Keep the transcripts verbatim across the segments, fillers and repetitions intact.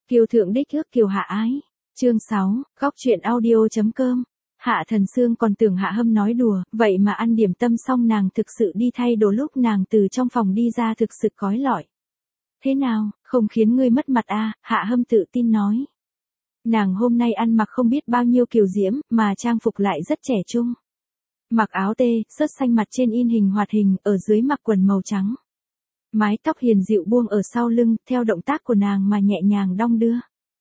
Kiều thượng đích ước kiều hạ ái. Chương sáu, góc truyện audio.com. Hạ Thần Sương còn tưởng Hạ Hâm nói đùa, vậy mà ăn điểm tâm xong nàng thực sự đi thay đồ, lúc nàng từ trong phòng đi ra thực sự cói lọi. Thế nào, không khiến ngươi mất mặt à, Hạ Hâm tự tin nói. Nàng hôm nay ăn mặc không biết bao nhiêu kiều diễm, mà trang phục lại rất trẻ trung. Mặc áo tê, sớt xanh, mặt trên in hình hoạt hình, ở dưới mặc quần màu trắng. Mái tóc hiền dịu buông ở sau lưng, theo động tác của nàng mà nhẹ nhàng đong đưa.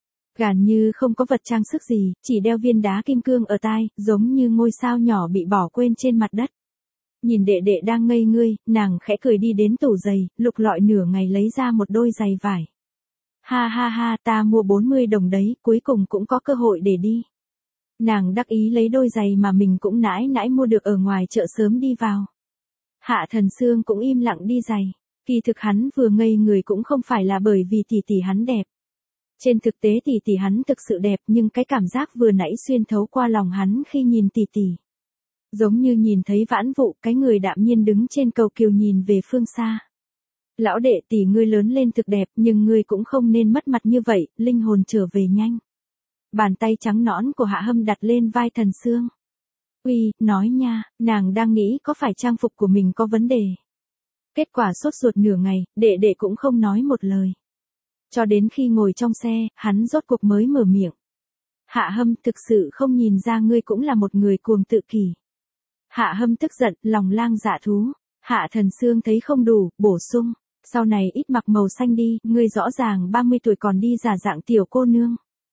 Gần như không có vật trang sức gì, chỉ đeo viên đá kim cương ở tai, giống như ngôi sao nhỏ bị bỏ quên trên mặt đất. Nhìn đệ đệ đang ngây ngươi, nàng khẽ cười đi đến tủ giày, lục lọi nửa ngày lấy ra một đôi giày vải. Ha ha ha, ta mua bốn mươi đồng đấy, cuối cùng cũng có cơ hội để đi. Nàng đắc ý lấy đôi giày mà mình cũng nãi nãi mua được ở ngoài chợ sớm đi vào. Hạ Thần Sương cũng im lặng đi giày. Kỳ thực hắn vừa ngây người cũng không phải là bởi vì tỷ tỷ hắn đẹp. Trên thực tế tỷ tỷ hắn thực sự đẹp, nhưng cái cảm giác vừa nãy xuyên thấu qua lòng hắn khi nhìn tỷ tỷ. Giống như nhìn thấy Vãn Vụ, cái người đạm nhiên đứng trên cầu kiều nhìn về phương xa. Lão đệ, tỷ ngươi lớn lên thực đẹp, nhưng ngươi cũng không nên mất mặt như vậy, linh hồn trở về nhanh. Bàn tay trắng nõn của Hạ Hâm đặt lên vai Thần Sương. Uy, nói nha, nàng đang nghĩ có phải trang phục của mình có vấn đề. Kết quả sốt ruột nửa ngày, đệ đệ cũng không nói một lời. Cho đến khi ngồi trong xe, hắn rốt cuộc mới mở miệng. Hạ Hâm, thực sự không nhìn ra ngươi cũng là một người cuồng tự kỷ. Hạ Hâm tức giận, lòng lang dạ thú. Hạ Thần Sương thấy không đủ, bổ sung. Sau này ít mặc màu xanh đi, ngươi rõ ràng ba mươi tuổi còn đi giả dạng tiểu cô nương.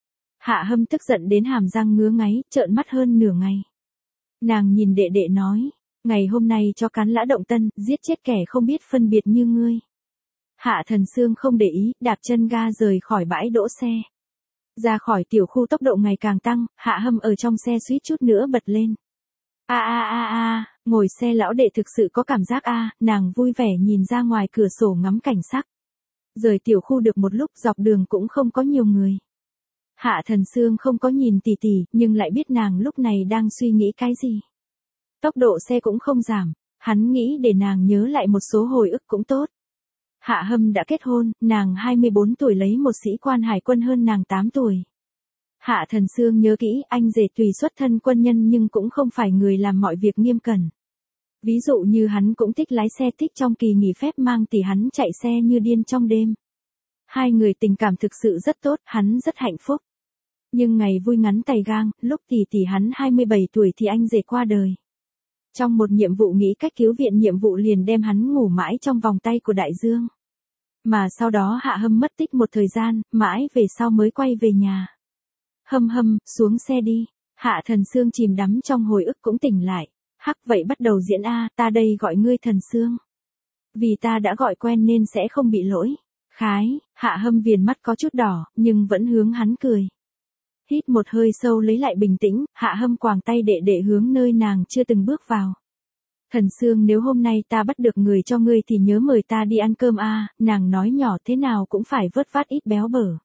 Hạ Hâm tức giận đến hàm răng ngứa ngáy, trợn mắt hơn nửa ngày. Nàng nhìn đệ đệ nói. Ngày hôm nay cho cắn lã động tân, giết chết kẻ không biết phân biệt như ngươi. Hạ Thần Sương không để ý, đạp chân ga rời khỏi bãi đỗ xe. Ra khỏi tiểu khu tốc độ ngày càng tăng, Hạ Hâm ở trong xe suýt chút nữa bật lên. A a a a, ngồi xe lão đệ thực sự có cảm giác a, nàng vui vẻ nhìn ra ngoài cửa sổ ngắm cảnh sắc. Rời tiểu khu được một lúc, dọc đường cũng không có nhiều người. Hạ Thần Sương không có nhìn tỷ tỷ, nhưng lại biết nàng lúc này đang suy nghĩ cái gì. Tốc độ xe cũng không giảm, hắn nghĩ để nàng nhớ lại một số hồi ức cũng tốt. Hạ Hâm đã kết hôn, nàng hai mươi bốn tuổi lấy một sĩ quan hải quân hơn nàng tám tuổi. Hạ Thần Sương nhớ kỹ, anh rể tùy xuất thân quân nhân nhưng cũng không phải người làm mọi việc nghiêm cẩn. Ví dụ như hắn cũng thích lái xe, thích trong kỳ nghỉ phép mang tỷ hắn chạy xe như điên trong đêm. Hai người tình cảm thực sự rất tốt, hắn rất hạnh phúc. Nhưng ngày vui ngắn tày gang, lúc tỷ tỷ hắn hai mươi bảy tuổi thì anh rể qua đời. Trong một nhiệm vụ nghĩ cách cứu viện, nhiệm vụ liền đem hắn ngủ mãi trong vòng tay của đại dương. Mà sau đó Hạ Hâm mất tích một thời gian, mãi về sau mới quay về nhà. Hâm Hâm, xuống xe đi. Hạ Thần Sương chìm đắm trong hồi ức cũng tỉnh lại. Hắc, vậy bắt đầu diễn a, ta đây gọi ngươi Thần Sương. Vì ta đã gọi quen nên sẽ không bị lỗi. Khái, Hạ Hâm viền mắt có chút đỏ, nhưng vẫn hướng hắn cười. Hít một hơi sâu lấy lại bình tĩnh, Hạ Hâm quàng tay đệ đệ hướng nơi nàng chưa từng bước vào. Thần Sương, nếu hôm nay ta bắt được người cho ngươi thì nhớ mời ta đi ăn cơm a, nàng nói nhỏ, thế nào cũng phải vớt vát ít béo bở.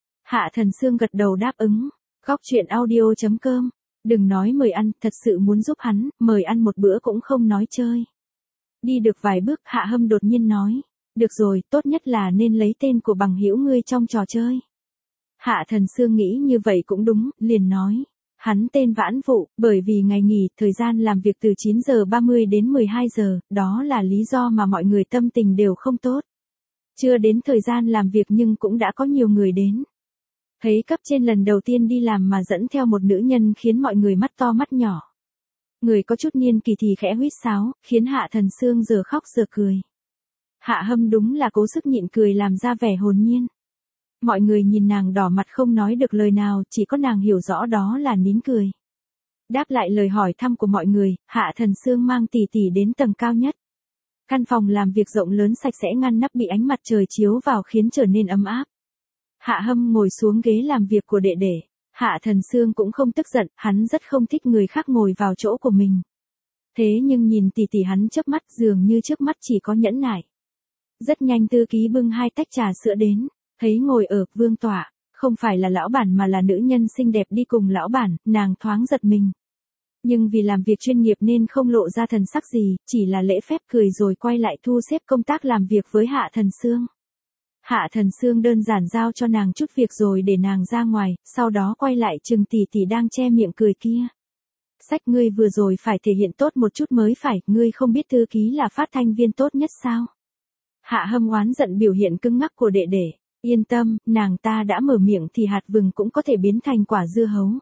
Hạ Thần Sương gật đầu đáp ứng. Góc truyện audio.com. Đừng nói mời ăn, thật sự muốn giúp hắn, mời ăn một bữa cũng không nói chơi. Đi được vài bước, Hạ Hâm đột nhiên nói. Được rồi, tốt nhất là nên lấy tên của bằng hữu ngươi trong trò chơi. Hạ Thần Sương nghĩ như vậy cũng đúng, liền nói. Hắn tên Vãn Vụ, bởi vì ngày nghỉ, thời gian làm việc từ chín giờ ba mươi đến mười hai giờ, đó là lý do mà mọi người tâm tình đều không tốt. Chưa đến thời gian làm việc nhưng cũng đã có nhiều người đến. Thấy cấp trên lần đầu tiên đi làm mà dẫn theo một nữ nhân khiến mọi người mắt to mắt nhỏ. Người có chút niên kỳ thì khẽ huýt sáo, khiến Hạ Thần Sương giờ khóc giờ cười. Hạ Hâm đúng là cố sức nhịn cười làm ra vẻ hồn nhiên. Mọi người nhìn nàng đỏ mặt không nói được lời nào, chỉ có nàng hiểu rõ đó là nín cười. Đáp lại lời hỏi thăm của mọi người, Hạ Thần Sương mang tỷ tỷ đến tầng cao nhất. Căn phòng làm việc rộng lớn sạch sẽ ngăn nắp bị ánh mặt trời chiếu vào khiến trở nên ấm áp. Hạ Hâm ngồi xuống ghế làm việc của đệ đệ. Hạ Thần Sương cũng không tức giận, hắn rất không thích người khác ngồi vào chỗ của mình. Thế nhưng nhìn tỷ tỷ hắn chớp mắt, dường như trước mắt chỉ có nhẫn nại. Rất nhanh thư ký bưng hai tách trà sữa đến. Thấy ngồi ở vương tọa, không phải là lão bản mà là nữ nhân xinh đẹp đi cùng lão bản, nàng thoáng giật mình. Nhưng vì làm việc chuyên nghiệp nên không lộ ra thần sắc gì, chỉ là lễ phép cười rồi quay lại thu xếp công tác làm việc với Hạ Thần Sương. Hạ Thần Sương đơn giản giao cho nàng chút việc rồi để nàng ra ngoài, sau đó quay lại chừng tỷ tỷ đang che miệng cười kia. Sách, ngươi vừa rồi phải thể hiện tốt một chút mới phải, ngươi không biết thư ký là phát thanh viên tốt nhất sao? Hạ Hâm oán giận biểu hiện cứng ngắc của đệ đệ. Yên tâm, nàng ta đã mở miệng thì hạt vừng cũng có thể biến thành quả dưa hấu.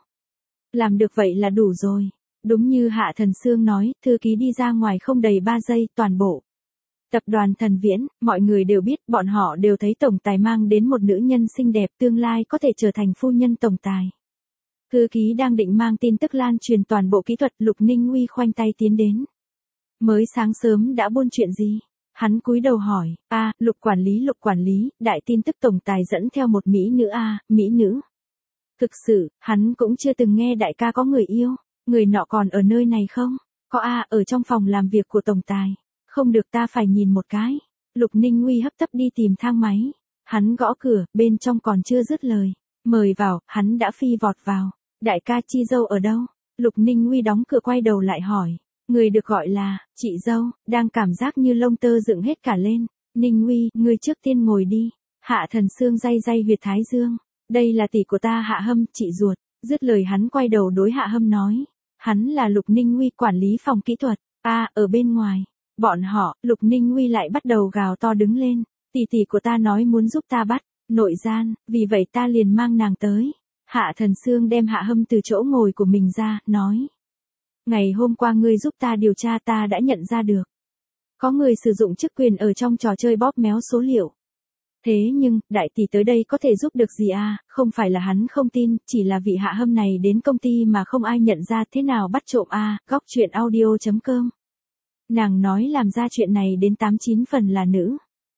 Làm được vậy là đủ rồi. Đúng như Hạ Thần Sương nói, thư ký đi ra ngoài không đầy ba giây, toàn bộ tập đoàn Thần Viễn, mọi người đều biết, bọn họ đều thấy tổng tài mang đến một nữ nhân xinh đẹp, tương lai có thể trở thành phu nhân tổng tài. Thư ký đang định mang tin tức lan truyền toàn bộ kỹ thuật, Lục Ninh Uy khoanh tay tiến đến. Mới sáng sớm đã buôn chuyện gì? Hắn cúi đầu hỏi, a, Lục quản lý Lục quản lý, đại tin tức tổng tài dẫn theo một mỹ nữ a, mỹ nữ. Thực sự, hắn cũng chưa từng nghe đại ca có người yêu, người nọ còn ở nơi này không? Có a, ở trong phòng làm việc của tổng tài. Không được, ta phải nhìn một cái. Lục Ninh Uy hấp tấp đi tìm thang máy. Hắn gõ cửa, bên trong còn chưa dứt lời. Mời vào, hắn đã phi vọt vào. Đại ca Chi dâu ở đâu? Lục Ninh Uy đóng cửa quay đầu lại hỏi. Người được gọi là, chị dâu, đang cảm giác như lông tơ dựng hết cả lên. Ninh Uy, ngươi trước tiên ngồi đi. Hạ Thần Sương day day huyệt thái dương. Đây là tỷ của ta Hạ Hâm, chị ruột. Dứt lời hắn quay đầu đối Hạ Hâm nói. Hắn là Lục Ninh Uy, quản lý phòng kỹ thuật. A, ở bên ngoài. Bọn họ, Lục Ninh Uy lại bắt đầu gào to đứng lên. Tỷ tỷ của ta nói muốn giúp ta bắt nội gian, vì vậy ta liền mang nàng tới. Hạ Thần Sương đem Hạ Hâm từ chỗ ngồi của mình ra, nói. Ngày hôm qua ngươi giúp ta điều tra, ta đã nhận ra được. Có người sử dụng chức quyền ở trong trò chơi bóp méo số liệu. Thế nhưng, đại tỷ tới đây có thể giúp được gì à, không phải là hắn không tin, chỉ là vị Hạ Hâm này đến công ty mà không ai nhận ra, thế nào bắt trộm à, góc chuyện audio chấm com. Nàng nói làm ra chuyện này đến tám chín phần là nữ.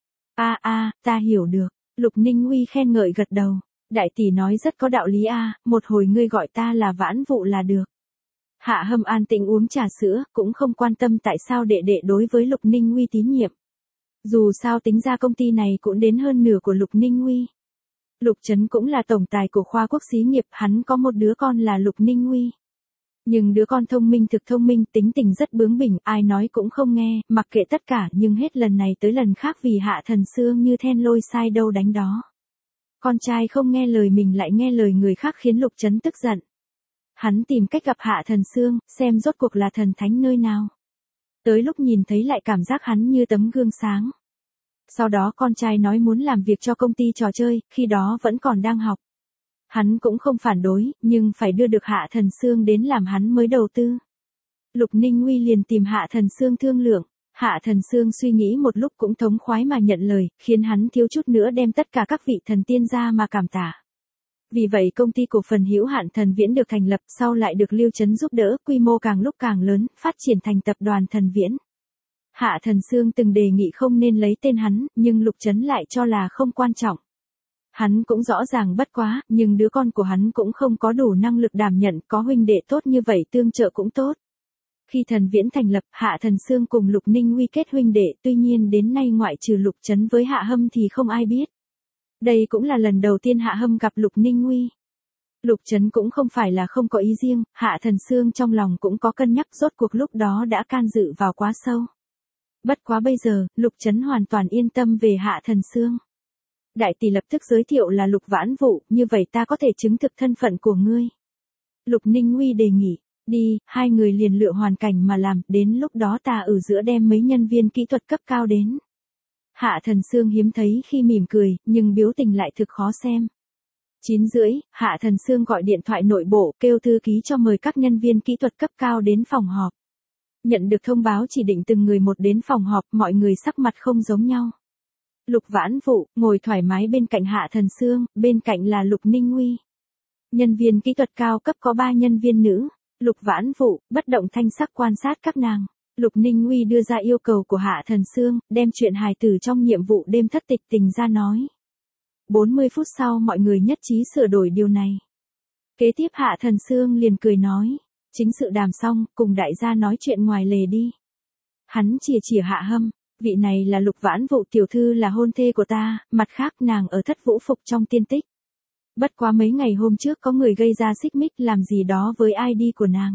A a, ta hiểu được. Lục Ninh Uy khen ngợi gật đầu. Đại tỷ nói rất có đạo lý a, một hồi ngươi gọi ta là Vãn Vụ là được. Hạ Hâm an tĩnh uống trà sữa, cũng không quan tâm tại sao đệ đệ đối với Lục Ninh Uy tín nhiệm. Dù sao tính ra công ty này cũng đến hơn nửa của Lục Ninh Uy. Lục Trấn cũng là tổng tài của khoa quốc xí nghiệp, hắn có một đứa con là Lục Ninh Uy. Nhưng đứa con thông minh thực thông minh, tính tình rất bướng bỉnh, ai nói cũng không nghe, mặc kệ tất cả, nhưng hết lần này tới lần khác vì Hạ Thần Sương như then lôi sai đâu đánh đó. Con trai không nghe lời mình lại nghe lời người khác khiến Lục Trấn tức giận. Hắn tìm cách gặp Hạ Thần Sương, xem rốt cuộc là thần thánh nơi nào. Tới lúc nhìn thấy lại cảm giác hắn như tấm gương sáng. Sau đó con trai nói muốn làm việc cho công ty trò chơi, khi đó vẫn còn đang học. Hắn cũng không phản đối, nhưng phải đưa được Hạ Thần Sương đến làm hắn mới đầu tư. Lục Ninh Uy liền tìm Hạ Thần Sương thương lượng. Hạ Thần Sương suy nghĩ một lúc cũng thống khoái mà nhận lời, khiến hắn thiếu chút nữa đem tất cả các vị thần tiên ra mà cảm tạ. Vì vậy công ty cổ phần hữu hạn Thần Viễn được thành lập, sau lại được Lưu Trấn giúp đỡ, quy mô càng lúc càng lớn, phát triển thành tập đoàn Thần Viễn. Hạ Thần Sương từng đề nghị không nên lấy tên hắn, nhưng Lục Trấn lại cho là không quan trọng. Hắn cũng rõ ràng bất quá, nhưng đứa con của hắn cũng không có đủ năng lực đảm nhận, có huynh đệ tốt như vậy tương trợ cũng tốt. Khi Thần Viễn thành lập, Hạ Thần Sương cùng Lục Ninh Uy kết huynh đệ, tuy nhiên đến nay ngoại trừ Lục Trấn với Hạ Hâm thì không ai biết. Đây cũng là lần đầu tiên Hạ Hâm gặp Lục Ninh Uy. Lục Trấn cũng không phải là không có ý riêng, Hạ Thần Sương trong lòng cũng có cân nhắc, rốt cuộc lúc đó đã can dự vào quá sâu. Bất quá bây giờ, Lục Trấn hoàn toàn yên tâm về Hạ Thần Sương. Đại tỷ lập tức giới thiệu là Lục Vãn Vụ, như vậy ta có thể chứng thực thân phận của ngươi. Lục Ninh Uy đề nghị, đi, hai người liền lựa hoàn cảnh mà làm, đến lúc đó ta ở giữa đem mấy nhân viên kỹ thuật cấp cao đến. Hạ Thần Sương hiếm thấy khi mỉm cười, nhưng biểu tình lại thực khó xem. chín rưỡi, Hạ Thần Sương gọi điện thoại nội bộ, kêu thư ký cho mời các nhân viên kỹ thuật cấp cao đến phòng họp. Nhận được thông báo chỉ định từng người một đến phòng họp, mọi người sắc mặt không giống nhau. Lục Vãn Vụ, ngồi thoải mái bên cạnh Hạ Thần Sương, bên cạnh là Lục Ninh Uy. Nhân viên kỹ thuật cao cấp có ba nhân viên nữ. Lục Vãn Vụ, bất động thanh sắc quan sát các nàng. Lục Ninh Uy đưa ra yêu cầu của Hạ Thần Sương, đem chuyện hài tử trong nhiệm vụ đêm thất tịch tình ra nói. bốn mươi phút sau mọi người nhất trí sửa đổi điều này. Kế tiếp Hạ Thần Sương liền cười nói. Chính sự đàm xong, cùng đại gia nói chuyện ngoài lề đi. Hắn chìa chìa Hạ Hâm. Vị này là Lục Vãn Vụ tiểu thư là hôn thê của ta, mặt khác nàng ở Thất Vũ Phục trong tiên tích. Bất quá mấy ngày hôm trước có người gây ra xích mích làm gì đó với i đê của nàng.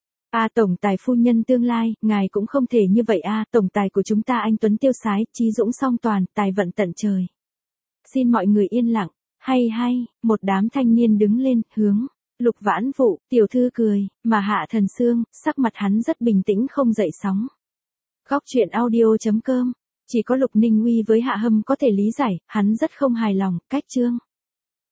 A à, tổng tài phu nhân tương lai, ngài cũng không thể như vậy a, à, tổng tài của chúng ta anh tuấn tiêu sái, trí dũng song toàn, tài vận tận trời. Xin mọi người yên lặng. Hay hay, một đám thanh niên đứng lên, hướng. Lục Vãn Vụ, tiểu thư cười, mà Hạ Thần Xương, sắc mặt hắn rất bình tĩnh không dậy sóng. Góc truyện audio.com. Chỉ có Lục Ninh Uy với Hạ Hâm có thể lý giải, hắn rất không hài lòng, cách chương.